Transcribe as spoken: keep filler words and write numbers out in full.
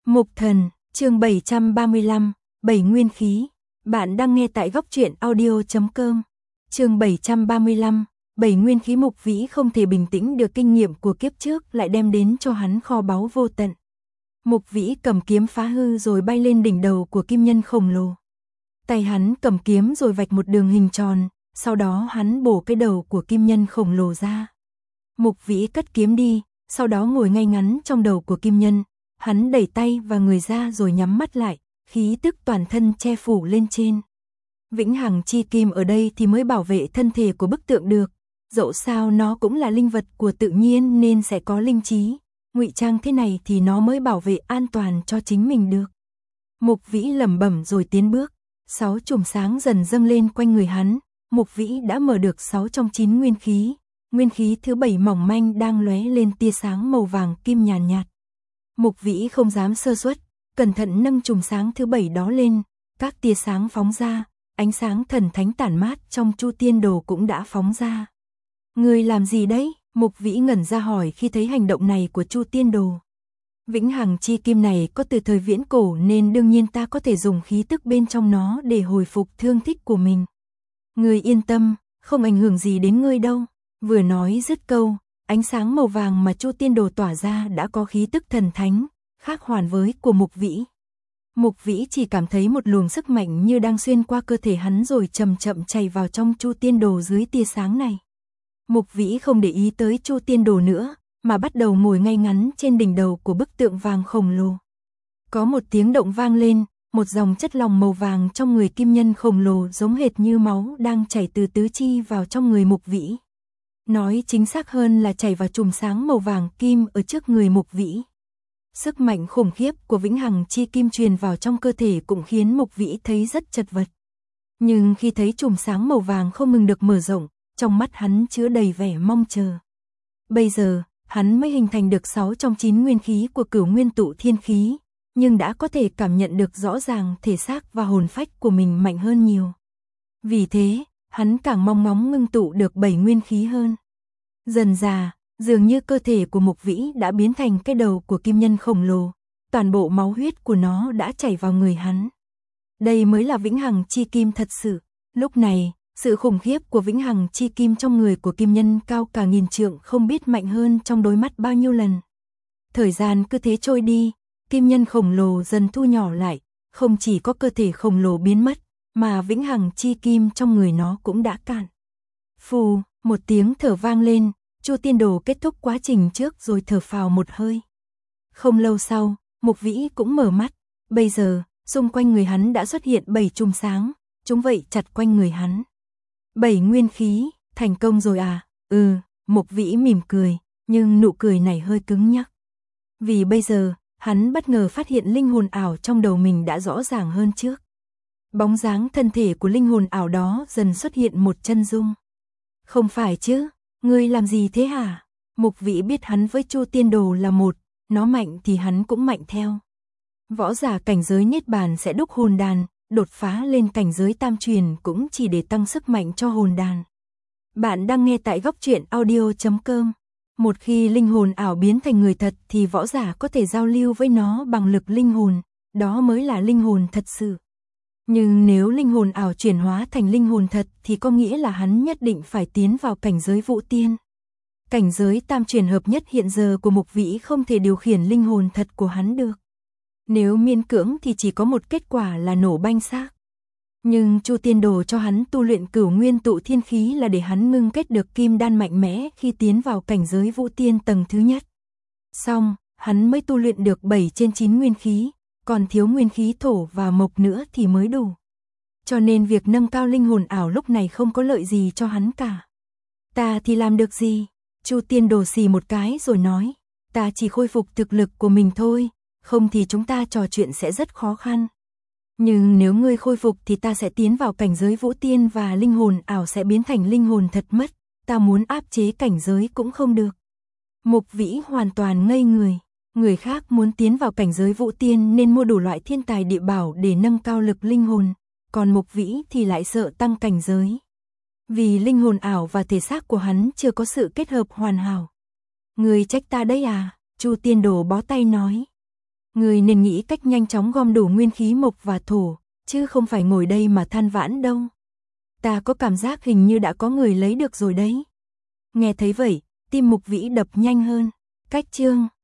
Mục Thần, chương bảy trăm ba mươi lăm, bảy nguyên khí. Bạn đang nghe tại góc truyện audio chấm com. Chương bảy trăm ba mươi lăm, bảy nguyên khí. Mục Vĩ không thể bình tĩnh được, kinh nghiệm của kiếp trước lại đem đến cho hắn kho báu vô tận. Mục Vĩ cầm kiếm phá hư rồi bay lên đỉnh đầu của kim nhân khổng lồ. Tay hắn cầm kiếm rồi vạch một đường hình tròn, sau đó hắn bổ cái đầu của kim nhân khổng lồ ra. Mục Vĩ cất kiếm đi, sau đó ngồi ngay ngắn trong đầu của kim nhân. Hắn đẩy tay và người ra rồi nhắm mắt lại, khí tức toàn thân che phủ lên trên. Vĩnh hằng chi kim ở đây thì mới bảo vệ thân thể của bức tượng được, dẫu sao nó cũng là linh vật của tự nhiên nên sẽ có linh trí, ngụy trang thế này thì nó mới bảo vệ an toàn cho chính mình được. Mục Vĩ lẩm bẩm rồi tiến bước, sáu chùm sáng dần dâng lên quanh người hắn. Mục Vĩ đã mở được sáu trong chín nguyên khí, nguyên khí thứ bảy mỏng manh đang lóe lên tia sáng màu vàng kim nhàn nhạt, nhạt. Mục Vĩ không dám sơ suất, cẩn thận nâng chùm sáng thứ bảy đó lên, các tia sáng phóng ra, ánh sáng thần thánh tản mát trong Chu Tiên Đồ cũng đã phóng ra. Ngươi làm gì đấy? Mục Vĩ ngẩn ra hỏi khi thấy hành động này của Chu Tiên Đồ. Vĩnh hằng chi kim này có từ thời viễn cổ nên đương nhiên ta có thể dùng khí tức bên trong nó để hồi phục thương tích của mình. Ngươi yên tâm, không ảnh hưởng gì đến ngươi đâu. Vừa nói dứt câu, ánh sáng màu vàng mà Chu Tiên Đồ tỏa ra đã có khí tức thần thánh, khác hoàn với của Mục Vĩ. Mục Vĩ chỉ cảm thấy một luồng sức mạnh như đang xuyên qua cơ thể hắn rồi chậm chậm chảy vào trong Chu Tiên Đồ dưới tia sáng này. Mục Vĩ không để ý tới Chu Tiên Đồ nữa, mà bắt đầu ngồi ngay ngắn trên đỉnh đầu của bức tượng vàng khổng lồ. Có một tiếng động vang lên, một dòng chất lỏng màu vàng trong người kim nhân khổng lồ giống hệt như máu đang chảy từ tứ chi vào trong người Mục Vĩ. Nói chính xác hơn là chảy vào chùm sáng màu vàng kim ở trước người Mục Vĩ. Sức mạnh khủng khiếp của vĩnh hằng chi kim truyền vào trong cơ thể cũng khiến Mục Vĩ thấy rất chật vật. Nhưng khi thấy chùm sáng màu vàng không ngừng được mở rộng, trong mắt hắn chứa đầy vẻ mong chờ. Bây giờ, hắn mới hình thành được sáu trong chín nguyên khí của Cửu Nguyên Tụ Thiên Khí, nhưng đã có thể cảm nhận được rõ ràng thể xác và hồn phách của mình mạnh hơn nhiều. Vì thế, hắn càng mong ngóng ngưng tụ được bảy nguyên khí hơn. Dần dà, dường như cơ thể của Mục Vĩ đã biến thành cái đầu của kim nhân khổng lồ, toàn bộ máu huyết của nó đã chảy vào người hắn. Đây mới là vĩnh hằng chi kim thật sự. Lúc này, sự khủng khiếp của vĩnh hằng chi kim trong người của kim nhân cao cả nghìn trượng không biết mạnh hơn trong đôi mắt bao nhiêu lần. Thời gian cứ thế trôi đi, kim nhân khổng lồ dần thu nhỏ lại, không chỉ có cơ thể khổng lồ biến mất, mà vĩnh hằng chi kim trong người nó cũng đã cạn. Phù, một tiếng thở vang lên, Chu Tiên Đồ kết thúc quá trình trước rồi thở phào một hơi. Không lâu sau, Mục Vĩ cũng mở mắt, bây giờ, xung quanh người hắn đã xuất hiện bảy chùm sáng, chúng vậy chặt quanh người hắn. Bảy nguyên khí, thành công rồi à? Ừ, Mục Vĩ mỉm cười, nhưng nụ cười này hơi cứng nhắc. Vì bây giờ, hắn bất ngờ phát hiện linh hồn ảo trong đầu mình đã rõ ràng hơn trước. Bóng dáng thân thể của linh hồn ảo đó dần xuất hiện một chân dung. Không phải chứ, ngươi làm gì thế hả? Mục Vĩ biết hắn với Chu Tiên Đồ là một, nó mạnh thì hắn cũng mạnh theo. Võ giả cảnh giới niết bàn sẽ đúc hồn đàn, đột phá lên cảnh giới tam truyền cũng chỉ để tăng sức mạnh cho hồn đàn. Bạn đang nghe tại góc truyện audio chấm com. Một khi linh hồn ảo biến thành người thật thì võ giả có thể giao lưu với nó bằng lực linh hồn, đó mới là linh hồn thật sự. Nhưng nếu linh hồn ảo chuyển hóa thành linh hồn thật thì có nghĩa là hắn nhất định phải tiến vào cảnh giới vũ tiên. Cảnh giới tam truyền hợp nhất hiện giờ của Mục Vĩ không thể điều khiển linh hồn thật của hắn được. Nếu miễn cưỡng thì chỉ có một kết quả là nổ banh xác. Nhưng Chu Tiên Đồ cho hắn tu luyện Cửu Nguyên Tụ Thiên Khí là để hắn ngưng kết được kim đan mạnh mẽ khi tiến vào cảnh giới vũ tiên tầng thứ nhất. Xong, hắn mới tu luyện được bảy trên chín nguyên khí, còn thiếu nguyên khí thổ và mộc nữa thì mới đủ. Cho nên việc nâng cao linh hồn ảo lúc này không có lợi gì cho hắn cả. Ta thì làm được gì? Chu Tiên Đồ xì một cái rồi nói, ta chỉ khôi phục thực lực của mình thôi, không thì chúng ta trò chuyện sẽ rất khó khăn. Nhưng nếu ngươi khôi phục thì ta sẽ tiến vào cảnh giới vũ tiên và linh hồn ảo sẽ biến thành linh hồn thật mất, ta muốn áp chế cảnh giới cũng không được. Mục Vĩ hoàn toàn ngây người, người khác muốn tiến vào cảnh giới vũ tiên nên mua đủ loại thiên tài địa bảo để nâng cao lực linh hồn, còn Mục Vĩ thì lại sợ tăng cảnh giới. Vì linh hồn ảo và thể xác của hắn chưa có sự kết hợp hoàn hảo. Ngươi trách ta đấy à? Chu Tiên Đồ bó tay nói. Người nên nghĩ cách nhanh chóng gom đủ nguyên khí mộc và thổ, chứ không phải ngồi đây mà than vãn đâu. Ta có cảm giác hình như đã có người lấy được rồi đấy. Nghe thấy vậy, tim Mục Vĩ đập nhanh hơn. Cách chương